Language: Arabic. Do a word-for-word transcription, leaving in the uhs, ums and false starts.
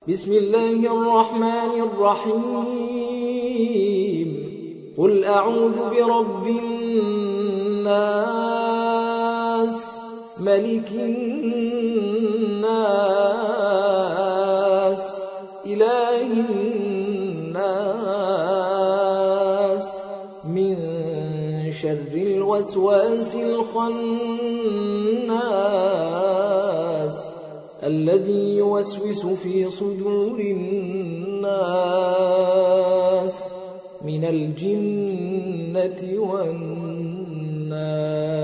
بسم الله الرحمن الرحيم قل أعوذ برب الناس ملك الناس إله الناس من شر الوسواس الخناس الذي يوسوس في صدور الناس من الجنة والناس.